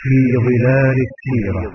في ظلال السيرة.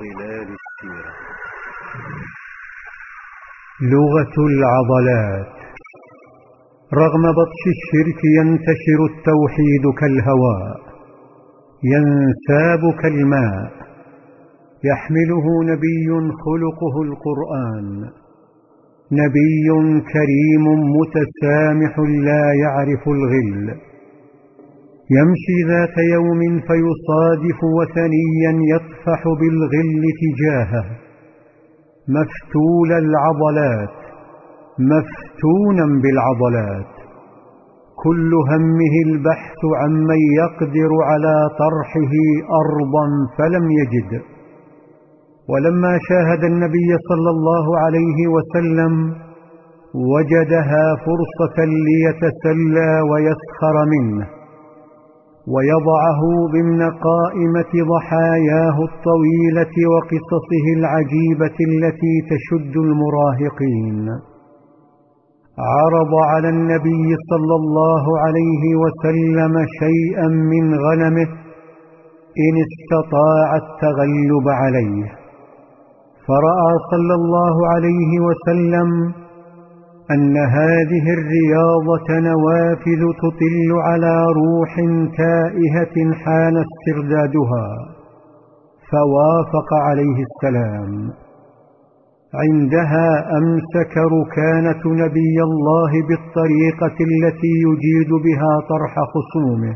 لغة العضلات. رغم بطش الشرك ينتشر التوحيد كالهواء، ينساب كالماء، يحمله نبي خلقه القرآن، نبي كريم متسامح لا يعرف الغل، يمشي ذات يوم فيصادف وثنيا يطفح بالغل تجاهه، مفتول العضلات، مفتونا بالعضلات، كل همه البحث عمن يقدر على طرحه أرضا فلم يجد. ولما شاهد النبي صلى الله عليه وسلم وجدها فرصة ليتسلى ويسخر منه ويضعه ضمن قائمة ضحاياه الطويلة وقصصه العجيبة التي تشد المراهقين. عرض على النبي صلى الله عليه وسلم شيئا من غنمه إن استطاع التغلب عليه، فرأى صلى الله عليه وسلم أن هذه الرياضة نوافذ تطل على روح تائهة حان استردادها، فوافق عليه السلام. عندها أمسك ركانة نبي الله بالطريقة التي يجيد بها طرح خصومه.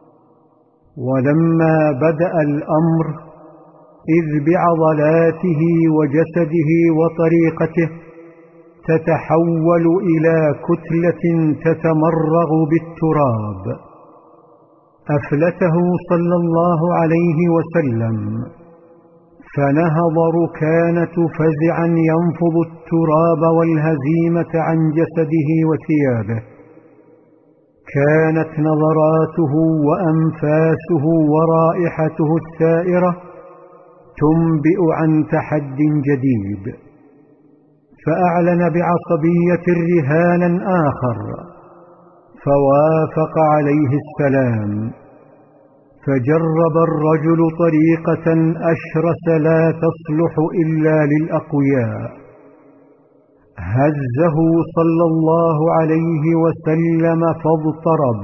ولما بدأ الأمر إذ بعضلاته وجسده وطريقته تتحول إلى كتلة تتمرغ بالتراب. أفلته صلى الله عليه وسلم، فنهض ركانة فزعا ينفض التراب والهزيمة عن جسده وثيابه. كانت نظراته وأنفاسه ورائحته الثائرة تنبئ عن تحد جديد، فأعلن بعصبية رهانا آخر، فوافق عليه السلام. فجرب الرجل طريقة أشرس لا تصلح إلا للأقوياء. هزه صلى الله عليه وسلم فاضطرب،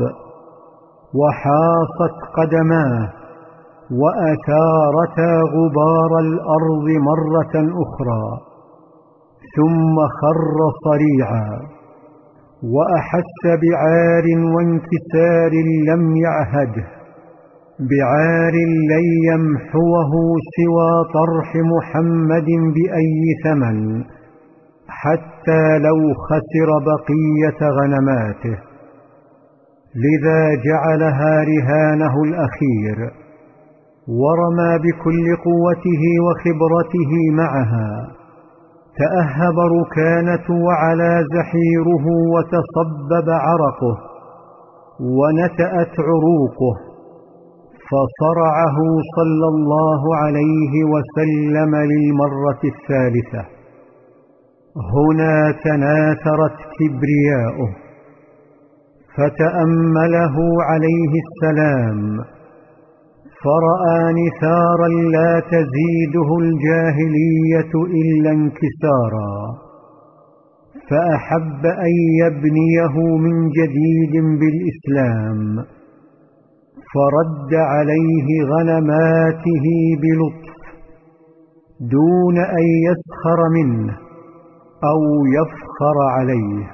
وحاصت قدماه وأثارتا غبار الأرض مرة أخرى، ثم خر صريعا، وأحس بعار وانكسار لم يعهده، بعار لن يمحوه سوى طرح محمد بأي ثمن، حتى لو خسر بقية غنماته. لذا جعلها رهانه الأخير، ورمى بكل قوته وخبرته معها. تأهب ركانة وعلى زحيره وتصبب عرقه ونتأت عروقه، فصرعه صلى الله عليه وسلم للمرة الثالثة. هنا تناثرت كبرياؤه، فتأمله عليه السلام، فرأى نثارا لا تزيده الجاهلية إلا انكسارا، فأحب أن يبنيه من جديد بالإسلام، فرد عليه غنماته بلطف دون أن يسخر منه أو يفخر عليه.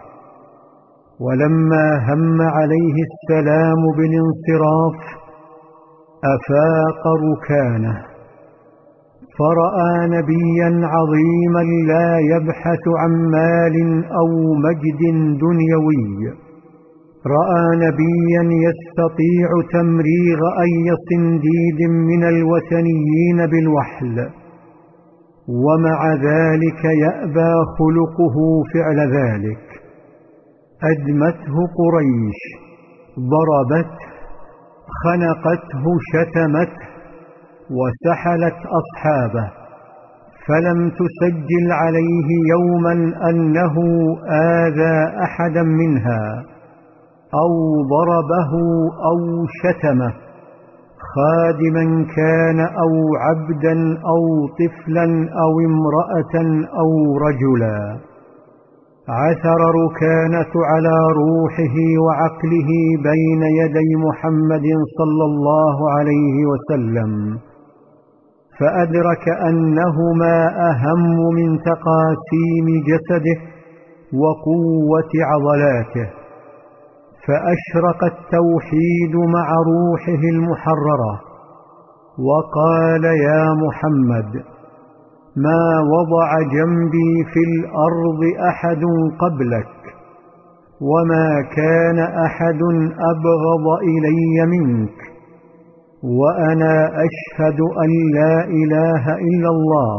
ولما هم عليه السلام بالانصراف أفاق ركانه، فرأى نبيا عظيما لا يبحث عن مال أو مجد دنيوي، رأى نبيا يستطيع تمريغ أي صنديد من الوثنيين بالوحل، ومع ذلك يأبى خلقه فعل ذلك. أدمته قريش، ضربته، خنقته، شتمته، وسحلت أصحابه، فلم تسجل عليه يوما أنه آذى أحدا منها أو ضربه أو شتمه، خادما كان أو عبدا أو طفلا أو امرأة أو رجلا. عثر ركانة على روحه وعقله بين يدي محمد صلى الله عليه وسلم، فأدرك أنهما أهم من تقاسيم جسده وقوة عضلاته، فأشرق التوحيد مع روحه المحررة، وقال: يا محمد، ما وضع جنبي في الأرض أحد قبلك، وما كان أحد أبغض إلي منك، وأنا أشهد أن لا إله إلا الله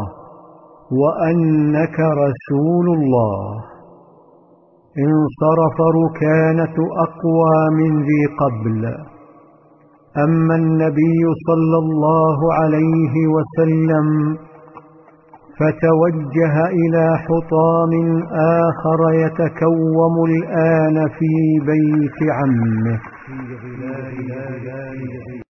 وأنك رسول الله. انصرف ركانة أقوى من ذي قبل. أما النبي صلى الله عليه وسلم فتوجه إلى حطام آخر يتكوم الآن في بيت عمه.